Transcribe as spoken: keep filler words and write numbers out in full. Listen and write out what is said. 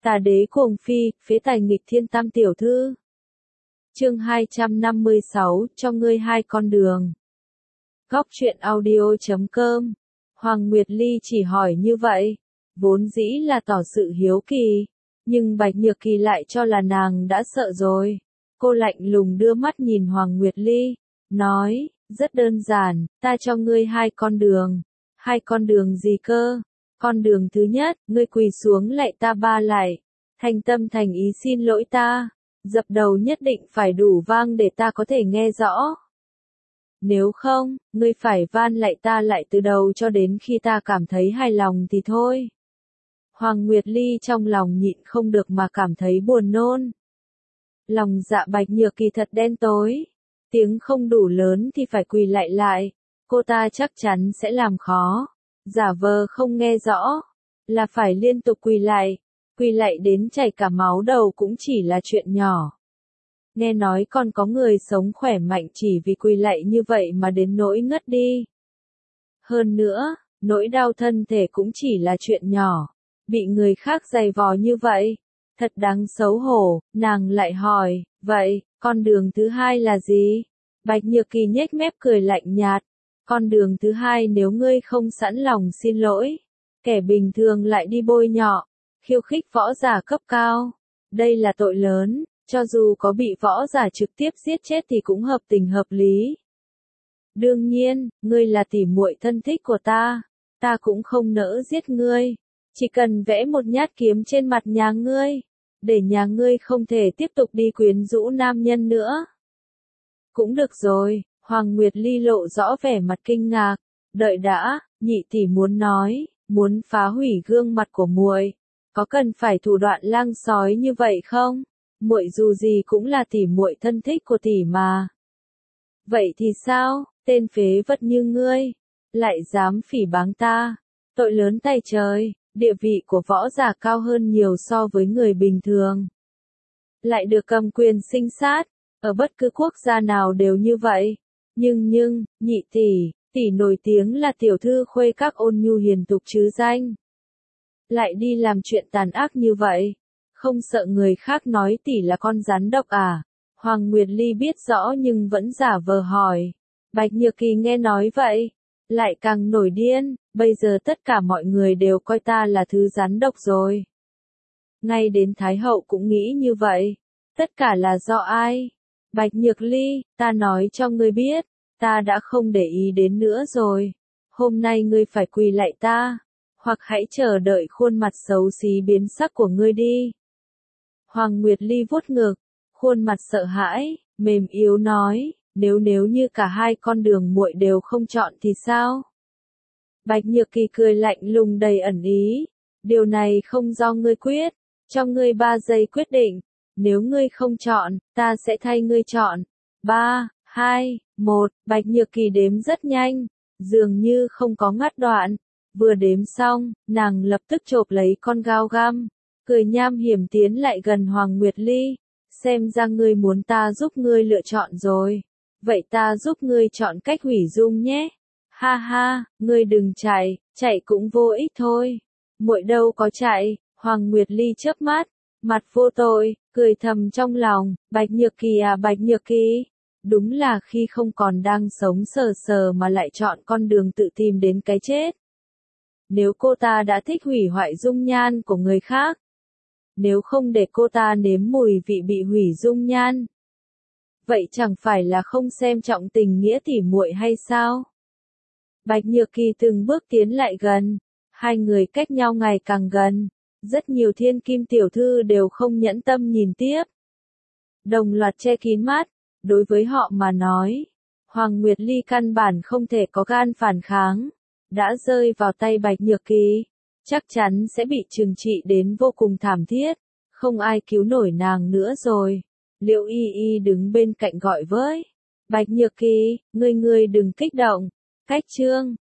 Tà đế cuồng phi, phế tài nghịch thiên tam tiểu thư. Chương hai trăm năm mươi sáu, cho ngươi hai con đường. Góc truyện audio chấm com. Hoàng Nguyệt Ly chỉ hỏi như vậy, vốn dĩ là tỏ sự hiếu kỳ, nhưng Bạch Nhược Kỳ lại cho là nàng đã sợ rồi. Cô lạnh lùng đưa mắt nhìn Hoàng Nguyệt Ly, nói, rất đơn giản, ta cho ngươi hai con đường. Hai con đường gì cơ? Con đường thứ nhất, ngươi quỳ xuống lạy ta ba lạy, thành tâm thành ý xin lỗi ta, dập đầu nhất định phải đủ vang để ta có thể nghe rõ. Nếu không, ngươi phải van lạy ta lại từ đầu cho đến khi ta cảm thấy hài lòng thì thôi. Hoàng Nguyệt Ly trong lòng nhịn không được mà cảm thấy buồn nôn. Lòng dạ Bạch Nhược Kỳ thật đen tối, tiếng không đủ lớn thì phải quỳ lạy lại, cô ta chắc chắn sẽ làm khó, giả vờ không nghe rõ, là phải liên tục quỳ lạy, quỳ lạy đến chảy cả máu đầu cũng chỉ là chuyện nhỏ. Nghe nói còn có người sống khỏe mạnh chỉ vì quỳ lạy như vậy mà đến nỗi ngất đi. Hơn nữa, nỗi đau thân thể cũng chỉ là chuyện nhỏ, bị người khác giày vò như vậy, thật đáng xấu hổ. Nàng lại hỏi, vậy, con đường thứ hai là gì? Bạch Nhược Kỳ nhếch mép cười lạnh nhạt, con đường thứ hai nếu ngươi không sẵn lòng xin lỗi, kẻ bình thường lại đi bôi nhọ, khiêu khích võ giả cấp cao, đây là tội lớn, cho dù có bị võ giả trực tiếp giết chết thì cũng hợp tình hợp lý. Đương nhiên, ngươi là tỉ muội thân thích của ta, ta cũng không nỡ giết ngươi, chỉ cần vẽ một nhát kiếm trên mặt nhà ngươi, để nhà ngươi không thể tiếp tục đi quyến rũ nam nhân nữa. Cũng được rồi, Hoàng Nguyệt Ly lộ rõ vẻ mặt kinh ngạc, đợi đã, nhị tỷ muốn nói, muốn phá hủy gương mặt của muội, có cần phải thủ đoạn lang sói như vậy không? Muội dù gì cũng là tỷ muội thân thích của tỷ mà. Vậy thì sao, tên phế vật như ngươi, lại dám phỉ báng ta, tội lớn tay trời, địa vị của võ giả cao hơn nhiều so với người bình thường. Lại được cầm quyền sinh sát, ở bất cứ quốc gia nào đều như vậy. Nhưng nhưng, nhị tỷ, tỷ nổi tiếng là tiểu thư khuê các ôn nhu hiền tục chứ danh. Lại đi làm chuyện tàn ác như vậy, không sợ người khác nói tỷ là con rắn độc à? Hoàng Nguyệt Ly biết rõ nhưng vẫn giả vờ hỏi. Bạch Nhược Kỳ nghe nói vậy, lại càng nổi điên, bây giờ tất cả mọi người đều coi ta là thứ rắn độc rồi. Ngay đến Thái Hậu cũng nghĩ như vậy, tất cả là do ai? Bạch Nhược Ly, ta nói cho ngươi biết, ta đã không để ý đến nữa rồi. Hôm nay ngươi phải quỳ lạy ta, hoặc hãy chờ đợi khuôn mặt xấu xí biến sắc của ngươi đi. Hoàng Nguyệt Ly vuốt ngực, khuôn mặt sợ hãi, mềm yếu nói, nếu nếu như cả hai con đường muội đều không chọn thì sao? Bạch Nhược Kỳ cười lạnh lùng đầy ẩn ý, điều này không do ngươi quyết, cho ngươi ba giây quyết định. Nếu ngươi không chọn, ta sẽ thay ngươi chọn. Ba, hai, một, Bạch Nhược Kỳ đếm rất nhanh, dường như không có ngắt đoạn. Vừa đếm xong, nàng lập tức chộp lấy con gao găm, cười nham hiểm tiến lại gần Hoàng Nguyệt Ly. Xem ra ngươi muốn ta giúp ngươi lựa chọn rồi. Vậy ta giúp ngươi chọn cách hủy dung nhé. Ha ha, ngươi đừng chạy, chạy cũng vô ích thôi. Muội đâu có chạy. Hoàng Nguyệt Ly chớp mắt, mặt vô tội, cười thầm trong lòng, Bạch Nhược Kỳ à Bạch Nhược Kỳ, đúng là khi không còn đang sống sờ sờ mà lại chọn con đường tự tìm đến cái chết. Nếu cô ta đã thích hủy hoại dung nhan của người khác, nếu không để cô ta nếm mùi vị bị hủy dung nhan, vậy chẳng phải là không xem trọng tình nghĩa tỉ muội hay sao? Bạch Nhược Kỳ từng bước tiến lại gần, hai người cách nhau ngày càng gần. Rất nhiều thiên kim tiểu thư đều không nhẫn tâm nhìn tiếp. Đồng loạt che kín mắt, đối với họ mà nói, Hoàng Nguyệt Ly căn bản không thể có gan phản kháng, đã rơi vào tay Bạch Nhược Kỳ, chắc chắn sẽ bị trừng trị đến vô cùng thảm thiết, không ai cứu nổi nàng nữa rồi. Liễu Y Y đứng bên cạnh gọi với, Bạch Nhược Kỳ, ngươi ngươi đừng kích động, cách chương,